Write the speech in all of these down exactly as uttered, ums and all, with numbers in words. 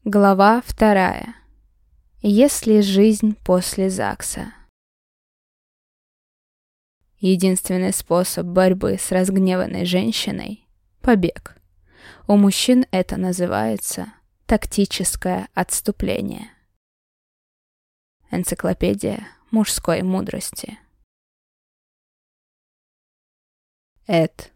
Глава вторая. Есть ли жизнь после ЗАГСа? Единственный способ борьбы с разгневанной женщиной – побег. У мужчин это называется тактическое отступление. Энциклопедия мужской мудрости. Эд.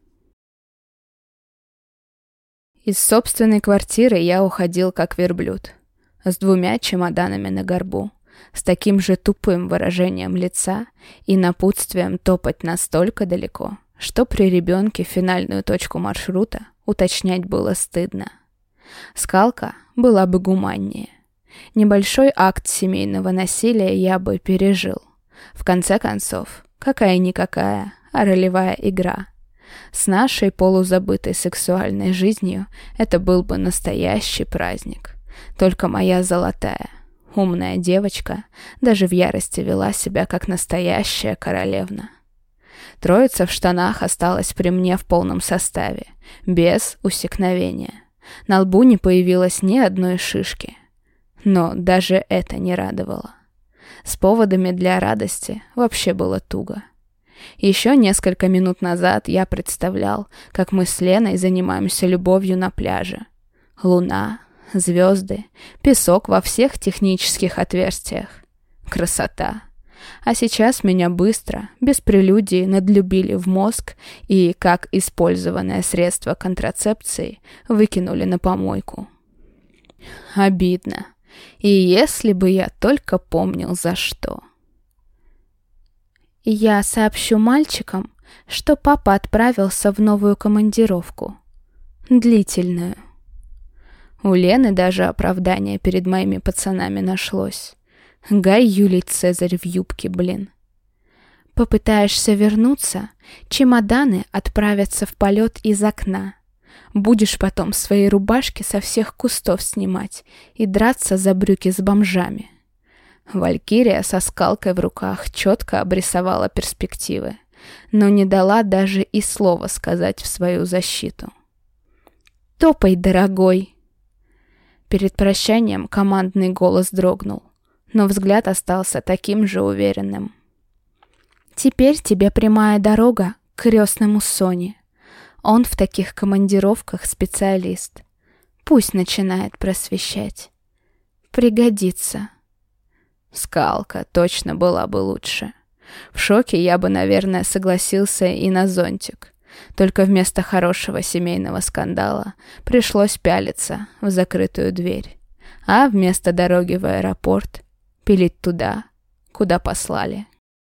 Из собственной квартиры я уходил как верблюд, с двумя чемоданами на горбу, с таким же тупым выражением лица и напутствием топать настолько далеко, что при ребенке финальную точку маршрута уточнять было стыдно. Скалка была бы гуманнее. Небольшой акт семейного насилия я бы пережил. В конце концов, какая-никакая, а ролевая игра. С нашей полузабытой сексуальной жизнью это был бы настоящий праздник. Только моя золотая, умная девочка даже в ярости вела себя как настоящая королевна. Троица в штанах осталась при мне в полном составе, без усекновения. На лбу не появилось ни одной шишки. Но даже это не радовало. С поводами для радости вообще было туго. Еще несколько минут назад я представлял, как мы с Леной занимаемся любовью на пляже. Луна, звезды, песок во всех технических отверстиях. Красота. А сейчас меня быстро, без прелюдии, надлюбили в мозг и, как использованное средство контрацепции, выкинули на помойку. Обидно. И если бы я только помнил, за что. Я сообщу мальчикам, что папа отправился в новую командировку. Длительную. У Лены даже оправдание перед моими пацанами нашлось. Гай Юлий Цезарь в юбке, блин. Попытаешься вернуться, чемоданы отправятся в полет из окна. Будешь потом свои рубашки со всех кустов снимать и драться за брюки с бомжами. Валькирия со скалкой в руках четко обрисовала перспективы, но не дала даже и слова сказать в свою защиту. «Топай, дорогой!» Перед прощанием командный голос дрогнул, но взгляд остался таким же уверенным. «Теперь тебе прямая дорога к крестному Соне. Он в таких командировках специалист. Пусть начинает просвещать. Пригодится». Скалка точно была бы лучше. В шоке я бы, наверное, согласился и на зонтик. Только вместо хорошего семейного скандала пришлось пялиться в закрытую дверь. А вместо дороги в аэропорт пилить туда, куда послали.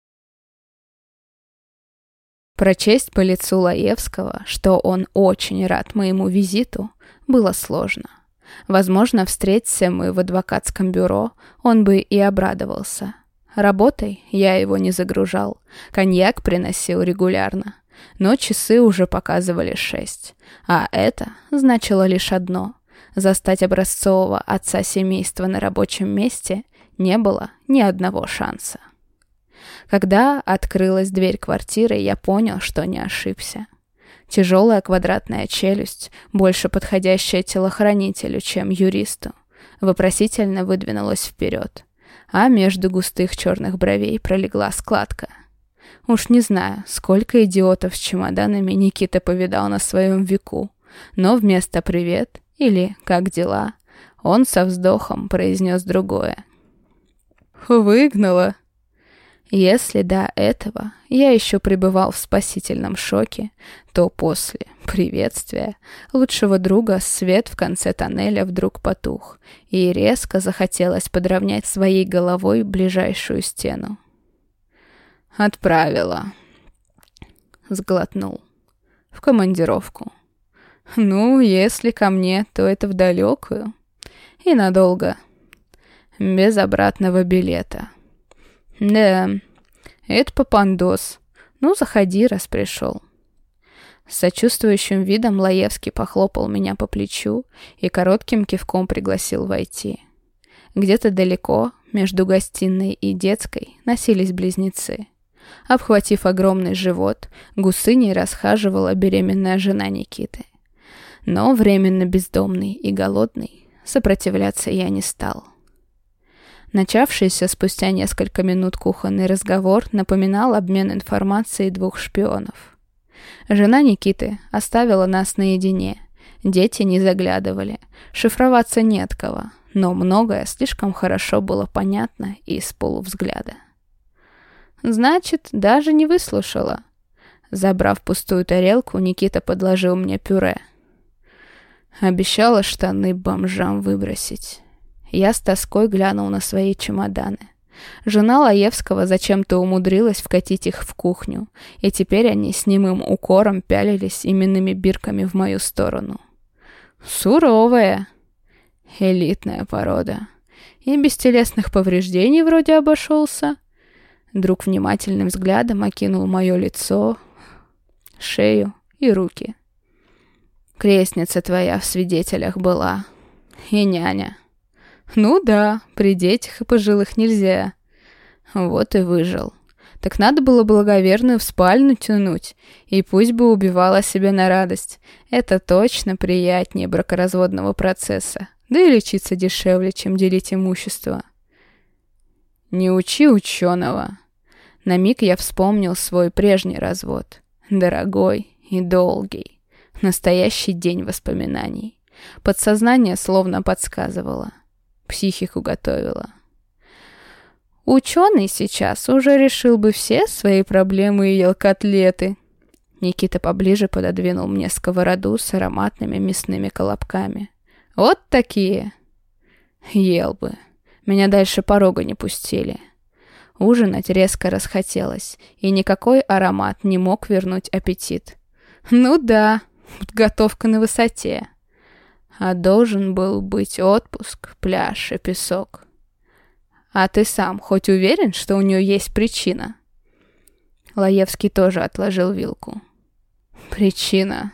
Прочесть по лицу Лаевского, что он очень рад моему визиту, было сложно. Возможно, встреться мы в адвокатском бюро, он бы и обрадовался. Работой я его не загружал, коньяк приносил регулярно, но часы уже показывали шесть. А это значило лишь одно – застать образцового отца семейства на рабочем месте не было ни одного шанса. Когда открылась дверь квартиры, я понял, что не ошибся. Тяжелая квадратная челюсть, больше подходящая телохранителю, чем юристу, вопросительно выдвинулась вперед, а между густых черных бровей пролегла складка. Уж не знаю, сколько идиотов с чемоданами Никита повидал на своем веку, но вместо «привет» или «как дела» он со вздохом произнес другое. «Выгнала». Если до этого я еще пребывал в спасительном шоке, то после приветствия лучшего друга свет в конце тоннеля вдруг потух, и резко захотелось подровнять своей головой ближайшую стену. «Отправила», — сглотнул, — «в командировку. Ну, если ко мне, то это в далекую и надолго, без обратного билета». «Да, это попандос. Ну, заходи, раз пришел». С сочувствующим видом Лаевский похлопал меня по плечу и коротким кивком пригласил войти. Где-то далеко, между гостиной и детской, носились близнецы. Обхватив огромный живот, гусыней расхаживала беременная жена Никиты. Но временно бездомный и голодный Сопротивляться я не стал. Начавшийся спустя несколько минут кухонный разговор напоминал обмен информацией двух шпионов. Жена Никиты оставила нас наедине. Дети не заглядывали. Шифроваться не от кого, но многое слишком хорошо было понятно и с полувзгляда. «Значит, даже не выслушала». Забрав пустую тарелку, Никита подложил мне пюре. Обещала штаны бомжам выбросить. Я с тоской глянул на свои чемоданы. Жена Лаевского зачем-то умудрилась вкатить их в кухню, и теперь они с немым укором пялились именными бирками в мою сторону. Суровая, элитная порода. И без телесных повреждений вроде обошелся. Друг внимательным взглядом окинул мое лицо, шею и руки. Крестница твоя в свидетелях была. И няня. Ну да, при детях и пожилых нельзя. Вот и выжил. Так надо было благоверную в спальню тянуть, и пусть бы убивала себя на радость. Это точно приятнее бракоразводного процесса. Да и лечиться дешевле, чем делить имущество. Не учи ученого. На миг я вспомнил свой прежний развод. Дорогой и долгий. Настоящий день воспоминаний. Подсознание словно подсказывало. Психику готовило. Ученый сейчас уже решил бы все свои проблемы и ел котлеты. Никита поближе пододвинул мне сковороду с ароматными мясными колобками. Вот такие. Ел бы. Меня дальше порога не пустили. Ужинать резко расхотелось, и никакой аромат не мог вернуть аппетит. Ну да, подготовка на высоте. А должен был быть отпуск, пляж и песок. А ты сам хоть уверен, что у нее есть причина? Лаевский тоже отложил вилку. Причина.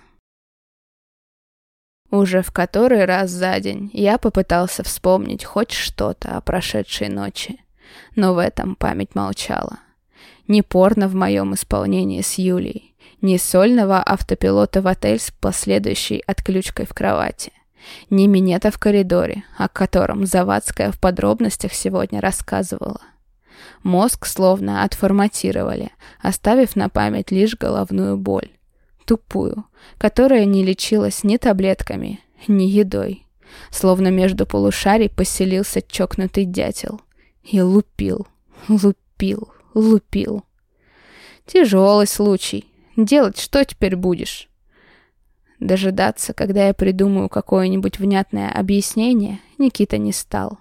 Уже в который раз за день я попытался вспомнить хоть что-то о прошедшей ночи, но в этом память молчала. Ни порно в моем исполнении с Юлей, ни сольного автопилота в отель с последующей отключкой в кровати. Ни минета в коридоре, о котором Завадская в подробностях сегодня рассказывала. Мозг словно отформатировали, оставив на память лишь головную боль. Тупую, которая не лечилась ни таблетками, ни едой. Словно между полушарий поселился чокнутый дятел. И лупил, лупил, лупил. Тяжелый случай. Делать что теперь будешь? Дожидаться, когда я придумаю какое-нибудь внятное объяснение, Никита не стал.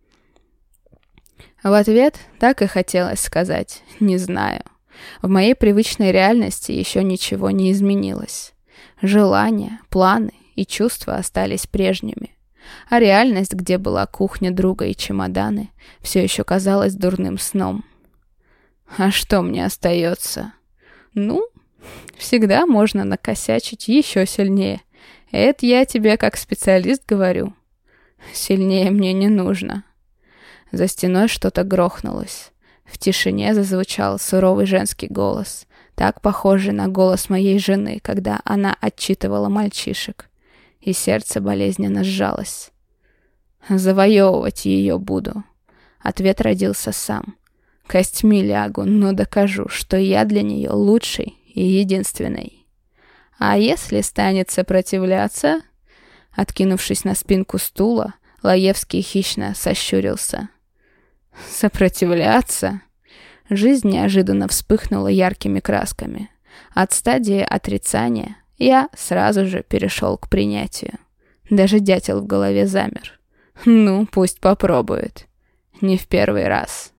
В ответ так и хотелось сказать «не знаю». В моей привычной реальности еще ничего не изменилось. Желания, планы и чувства остались прежними. А реальность, где была кухня друга и чемоданы, все еще казалась дурным сном. А что мне остается? Ну... Всегда можно накосячить еще сильнее. Это я тебе как специалист говорю. Сильнее мне не нужно. За стеной что-то грохнулось. В тишине зазвучал суровый женский голос, так похожий на голос моей жены, когда она отчитывала мальчишек. И сердце болезненно сжалось. Завоевывать ее буду. Ответ родился сам. Костьми лягу, но докажу, что я для нее лучший и единственной. А если станет сопротивляться? Откинувшись на спинку стула, Лаевский хищно сощурился. Сопротивляться? Жизнь неожиданно вспыхнула яркими красками. От стадии отрицания я сразу же перешел к принятию. Даже дятел в голове замер. Ну, пусть попробует. Не в первый раз.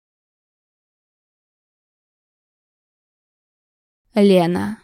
Лена.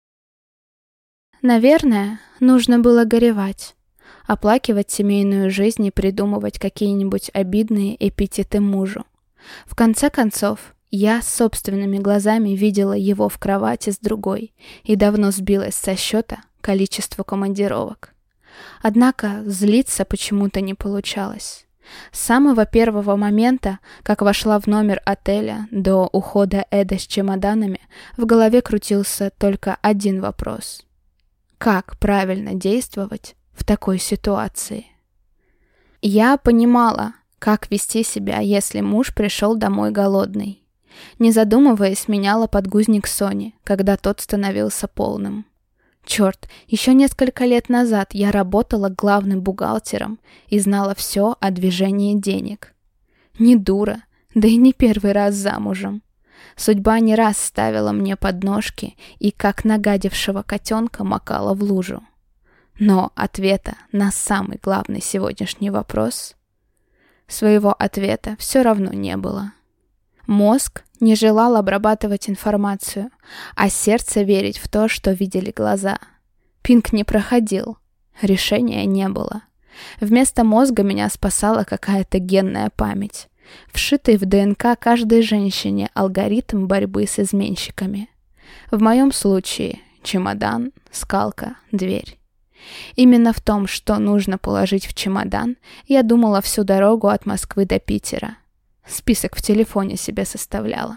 Наверное, нужно было горевать, оплакивать семейную жизнь и придумывать какие-нибудь обидные эпитеты мужу. В конце концов, я собственными глазами видела его в кровати с другой и давно сбилась со счета количество командировок. Однако злиться почему-то не получалось. С самого первого момента, как вошла в номер отеля, до ухода Эда с чемоданами, в голове крутился только один вопрос. Как правильно действовать в такой ситуации? Я понимала, как вести себя, если муж пришел домой голодный. Не задумываясь, меняла подгузник Сони, когда тот становился полным. Черт, еще несколько лет назад я работала главным бухгалтером и знала все о движении денег. Не дура, да и не первый раз замужем. Судьба не раз ставила мне подножки и, как нагадившего котенка, макала в лужу. Но ответа на самый главный сегодняшний вопрос... Своего ответа все равно не было. Мозг не желал обрабатывать информацию, а сердце верить в то, что видели глаза. Пинг не проходил, решения не было. Вместо мозга меня спасала какая-то генная память, вшитый в ДНК каждой женщине алгоритм борьбы с изменщиками. В моем случае чемодан, скалка, дверь. Именно в том, что нужно положить в чемодан, я думала всю дорогу от Москвы до Питера. Список в телефоне себе составляла.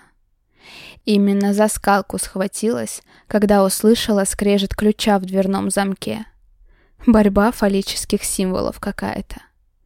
Именно за скалку схватилась, когда услышала скрежет ключа в дверном замке. Борьба фаллических символов какая-то.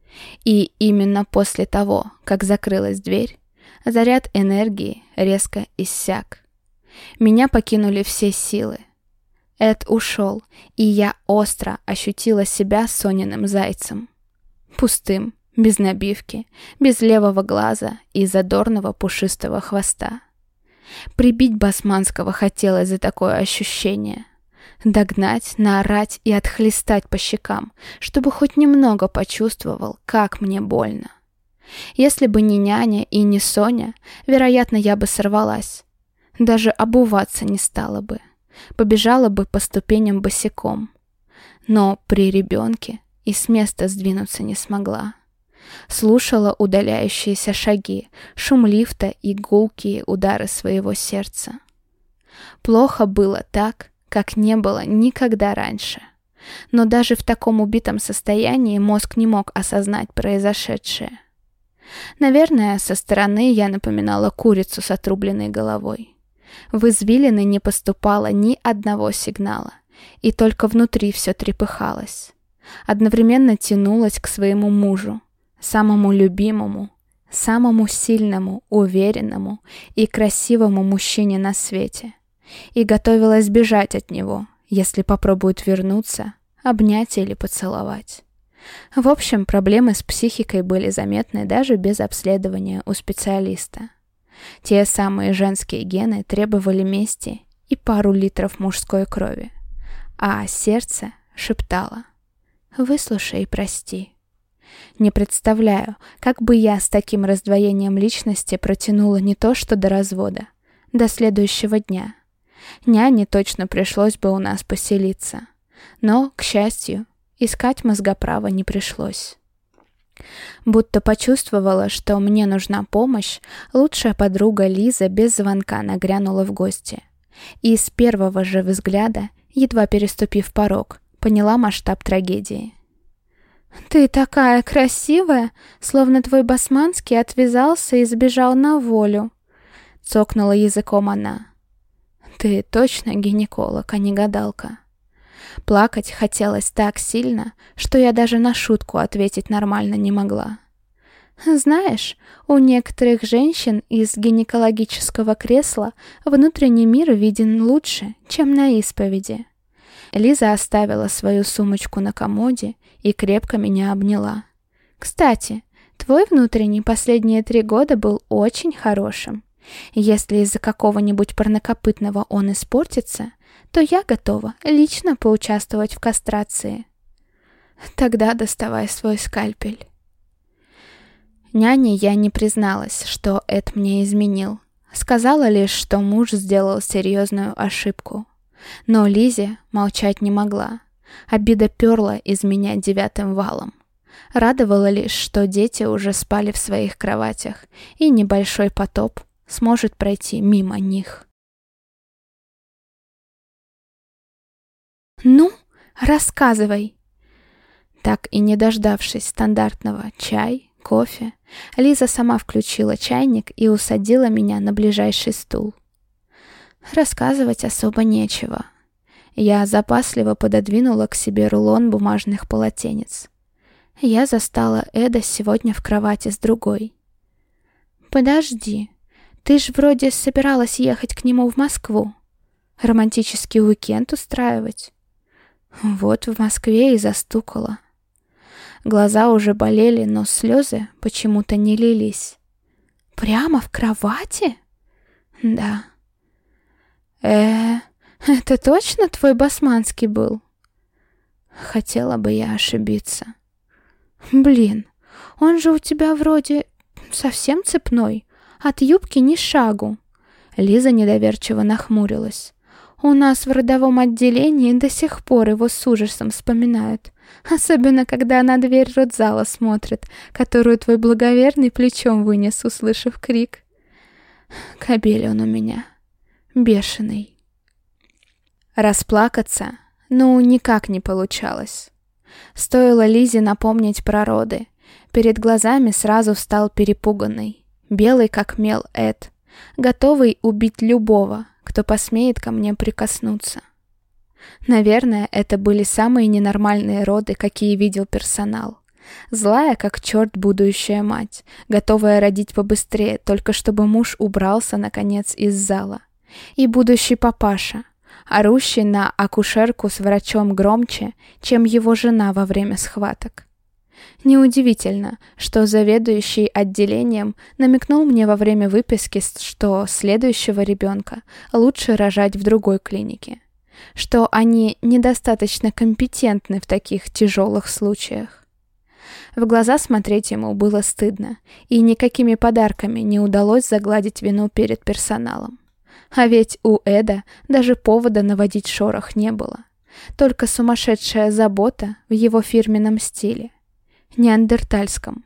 И именно после того, как закрылась дверь, заряд энергии резко иссяк. Меня покинули все силы. Эд ушел, и я остро ощутила себя Сониным зайцем. Пустым, без набивки, без левого глаза и задорного пушистого хвоста. Прибить Басманского хотелось за такое ощущение. Догнать, наорать и отхлестать по щекам, чтобы хоть немного почувствовал, как мне больно. Если бы не няня и не Соня, вероятно, я бы сорвалась. Даже обуваться не стала бы. Побежала бы по ступеням босиком. Но при ребенке и с места сдвинуться не смогла. Слушала удаляющиеся шаги, шум лифта и гулкие удары своего сердца. Плохо было так, как не было никогда раньше. Но даже в таком убитом состоянии мозг не мог осознать произошедшее. Наверное, со стороны я напоминала курицу с отрубленной головой. В извилины не поступало ни одного сигнала, и только внутри все трепыхалось. Одновременно тянулась к своему мужу, самому любимому, самому сильному, уверенному и красивому мужчине на свете, и готовилась бежать от него, если попробует вернуться, обнять или поцеловать. В общем, проблемы с психикой были заметны даже без обследования у специалиста. Те самые женские гены требовали мести и пару литров мужской крови. А сердце шептало: «Выслушай и прости». Не представляю, как бы я с таким раздвоением личности протянула не то что до развода, до следующего дня. Няне точно пришлось бы у нас поселиться. Но, к счастью, искать мозгоправа не пришлось. Будто почувствовала, что мне нужна помощь, лучшая подруга Лиза без звонка нагрянула в гости. И с первого же взгляда, едва переступив порог, поняла масштаб трагедии. «Ты такая красивая, словно твой Басманский отвязался и сбежал на волю», — цокнула языком она. «Ты точно гинеколог, а не гадалка?» Плакать хотелось так сильно, что я даже на шутку ответить нормально не могла. «Знаешь, у некоторых женщин из гинекологического кресла внутренний мир виден лучше, чем на исповеди». Лиза оставила свою сумочку на комоде и крепко меня обняла. «Кстати, твой внутренний последние три года был очень хорошим. Если из-за какого-нибудь парнокопытного он испортится, то я готова лично поучаствовать в кастрации. Тогда доставай свой скальпель». Няне я не призналась, что Эд мне изменил. Сказала лишь, что муж сделал серьезную ошибку. Но Лизе молчать не могла. Обида перла из меня девятым валом. Радовало лишь, что дети уже спали в своих кроватях, и небольшой потоп сможет пройти мимо них. «Ну, рассказывай!» Так и не дождавшись стандартного чай, кофе, Лиза сама включила чайник и усадила меня на ближайший стул. Рассказывать особо нечего. Я запасливо пододвинула к себе рулон бумажных полотенец. Я застала Эда сегодня в кровати с другой. «Подожди, ты ж вроде собиралась ехать к нему в Москву. Романтический уикенд устраивать». Вот в Москве и застукала. Глаза уже болели, но слезы почему-то не лились. «Прямо в кровати?» «Да». «Э, это точно твой басманский был?» Хотела бы я ошибиться. «Блин, он же у тебя вроде совсем цепной, от юбки ни шагу». Лиза недоверчиво нахмурилась. «У нас в родовом отделении до сих пор его с ужасом вспоминают. Особенно, когда на дверь родзала смотрят, которую твой благоверный плечом вынес, услышав крик. Кобель он у меня. Бешеный». Расплакаться, ну, никак не получалось. Стоило Лизе напомнить про роды. Перед глазами сразу встал перепуганный, белый как мел Эд, готовый убить любого, кто посмеет ко мне прикоснуться. Наверное, это были самые ненормальные роды, какие видел персонал. Злая, как черт, будущая мать, готовая родить побыстрее, только чтобы муж убрался, наконец, из зала. И будущий папаша, орущий на акушерку с врачом громче, чем его жена во время схваток. Неудивительно, что заведующий отделением намекнул мне во время выписки, что следующего ребенка лучше рожать в другой клинике, что они недостаточно компетентны в таких тяжелых случаях. В глаза смотреть ему было стыдно, и никакими подарками не удалось загладить вину перед персоналом. А ведь у Эда даже повода наводить шорох не было, только сумасшедшая забота в его фирменном стиле. Неандертальском.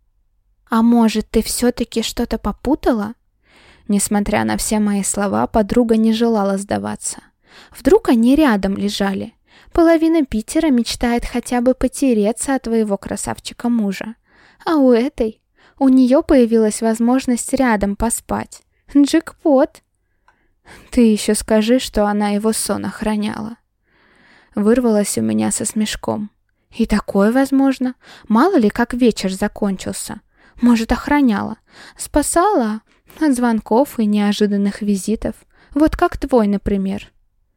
«А может, ты все-таки что-то попутала?» Несмотря на все мои слова, подруга не желала сдаваться. Вдруг они рядом лежали. Половина Питера мечтает хотя бы потереться от твоего красавчика мужа. А у этой, у нее появилась возможность рядом поспать. Джекпот! Ты еще скажи, что она его сон охраняла. Вырвалось у меня со смешком. И такое возможно. Мало ли, как вечер закончился. Может, охраняла. Спасала от звонков и неожиданных визитов. Вот как твой, например.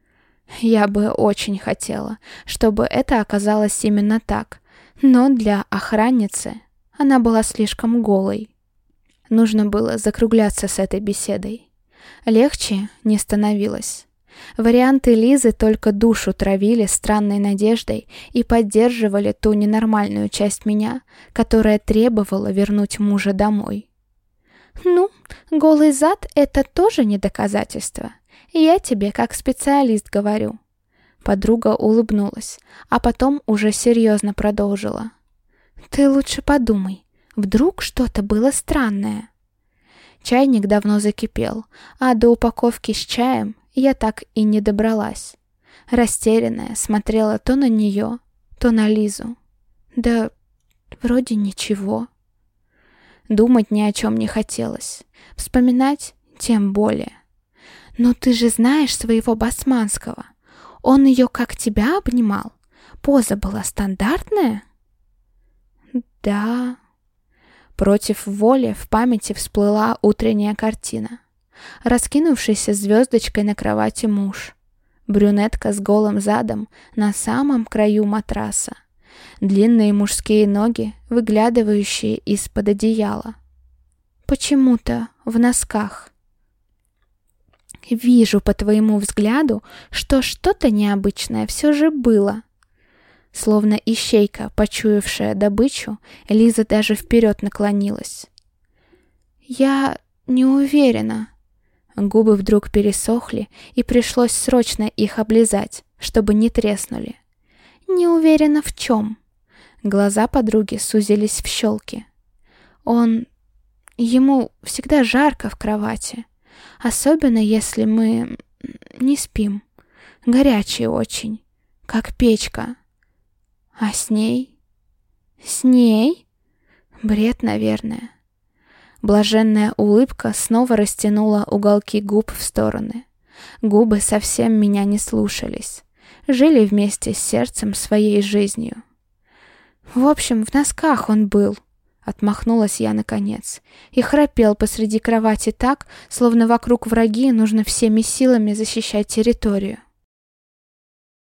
Я бы очень хотела, чтобы это оказалось именно так. Но для охранницы она была слишком голой. Нужно было закругляться с этой беседой. Легче не становилось. Варианты Лизы только душу травили странной надеждой и поддерживали ту ненормальную часть меня, которая требовала вернуть мужа домой. «Ну, голый зад — это тоже не доказательство. Я тебе как специалист говорю». Подруга улыбнулась, а потом уже серьезно продолжила. «Ты лучше подумай, вдруг что-то было странное». Чайник давно закипел, а до упаковки с чаем я так и не добралась. Растерянная смотрела то на нее, то на Лизу. Да вроде ничего. Думать ни о чем не хотелось. Вспоминать тем более. Но ты же знаешь своего басманского. Он ее как тебя обнимал? Поза была стандартная? Да. Против воли в памяти всплыла утренняя картина. Раскинувшийся звездочкой на кровати муж. Брюнетка с голым задом на самом краю матраса. Длинные мужские ноги, выглядывающие из-под одеяла. Почему-то в носках. Вижу по твоему взгляду, что что-то необычное все же было. Словно ищейка, почуявшая добычу, Лиза даже вперед наклонилась. Я не уверена. Губы вдруг пересохли, и пришлось срочно их облизать, чтобы не треснули. Не уверена в чем. Глаза подруги сузились в щелки. Он... Ему всегда жарко в кровати. Особенно, если мы не спим. Горячий очень, как печка. А с ней? С ней? Бред, наверное. Блаженная улыбка снова растянула уголки губ в стороны. Губы совсем меня не слушались. Жили вместе с сердцем своей жизнью. В общем, в носках он был. Отмахнулась я наконец. И храпел посреди кровати так, словно вокруг враги, нужно всеми силами защищать территорию.